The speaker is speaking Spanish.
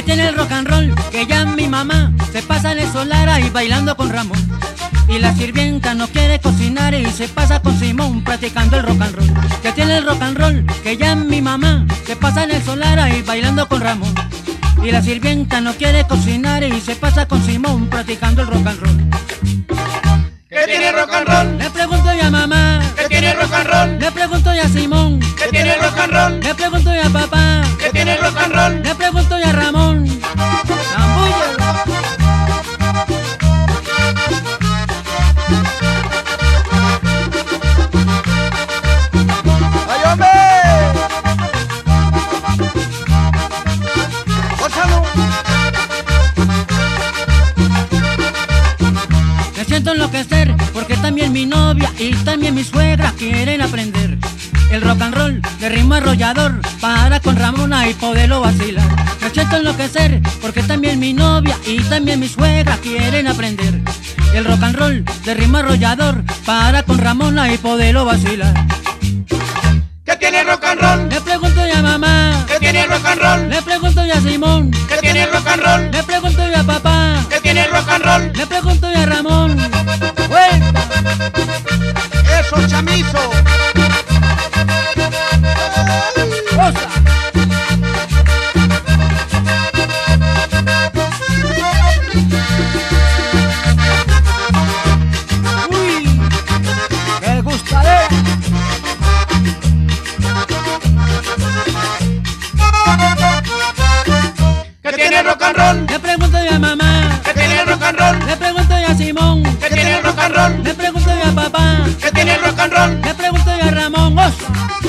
tiene el rock and roll, que ya mi mamá se pasa en el solar ahí bailando con Ramón. Y la sirvienta no quiere cocinar y se pasa con Simón practicando el rock and roll. Que tiene el rock and roll, que ya mi mamá se pasa en el solar ahí bailando con Ramón. Y la sirvienta no quiere cocinar y se pasa con Simón practicando el rock and roll. ¿Qué tiene rock and roll? Le pregunto yo a mamá. ¿Qué tiene rock and roll? Le pregunto yo a Simón. ¿Qué tiene rock and roll? Le pregunto yo a papá. ¿Qué tiene rock and roll? Le pregunto yo a Ramón. ¡Ay, hombre! ¡Gózalo! Me siento enloquecer porque también mi novia y también mi suegra quieren aprender el rock and roll de ritmo arrollador para con Ramona y poderlo vacilar. Me siento enloquecer porque también mi novia y también mi suegra quieren aprender el rock and roll de ritmo arrollador para con Ramona y poderlo vacilar. ¿Qué tiene rock and roll? Le pregunto yo a mamá. ¿Qué tiene rock and roll? Le pregunto yo a Simón. ¿Qué tiene rock and roll? Le pregunto yo a papá. ¿Qué tiene rock and roll? Le pregunto yo a Ramón. ¡Eso, chamizo! ¡Cosa! ¡Uy! ¡Qué gustadera! ¿Qué tiene rock and roll? Le pregunto yo a mamá. ¿Qué tiene rock and roll? Le pregunto yo a Simón. ¿Qué tiene rock and roll? Le pregunto yo a papá. ¿Qué tiene rock and roll? Le pregunto yo a Ramón. ¡Osa!